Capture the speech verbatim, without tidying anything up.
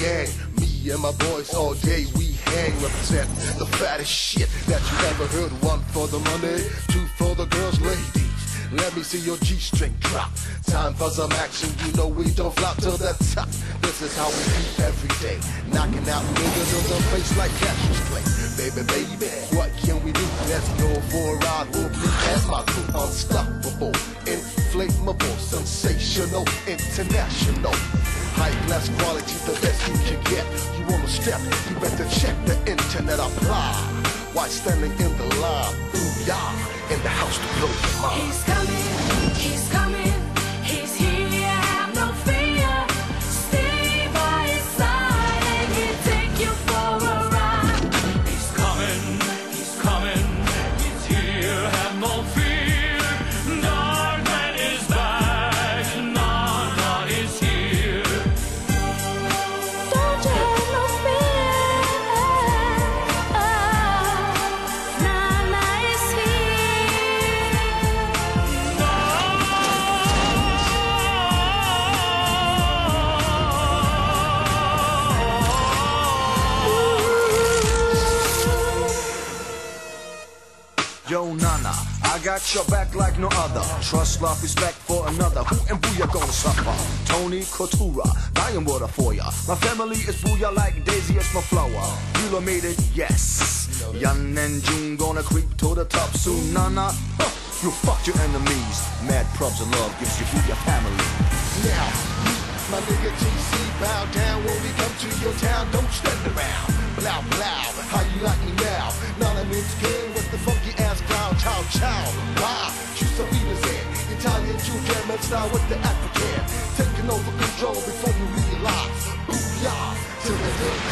gang. Me and my boys all day we hang. Represent the fattest shit that you ever heard. One for the money, two for the girls, ladies. Let me see your G-string drop. Time for some action, you know we don't flop to the top. This is how we do every day. Knocking out niggas on the face like Cassius Clay. Baby, baby, what can we do? Let's go for a ride with me and my crew. Unstoppable, inflammable, sensational, international. High class quality, the best you can get. You wanna step, you better check the internet apply. Why standing in the line? Ooh, yeah, in the house to blow your mind. He's coming, he's coming, he's here, have no fear. Stay by his side and he'll take you for a ride. He's coming, he's coming, he's here, have no fear. Darkman is back, Nana is here. Don't you have no fear. Nana is here. Yo, Nana, I got your back like no other. Trust, love, respect for another. Who and Booyah gonna suffer? Tony Coutura, buying water for ya. My family is Booyah like Daisy is my flower. You made it, yes. Yan and June gonna creep to the top soon, Nana. Huh, you fucked your enemies. Mad probs and love gives you Booyah family. Now, my nigga G C, bow down when we come to your town. Don't stand around. Blow, blow, how you like me now? Nana means skin with the funky ass clown. Chow, chow, wow. She's Sabina's in. Italian, Jew, German style with the African. Taking over control before you realize. Booyah, till the day.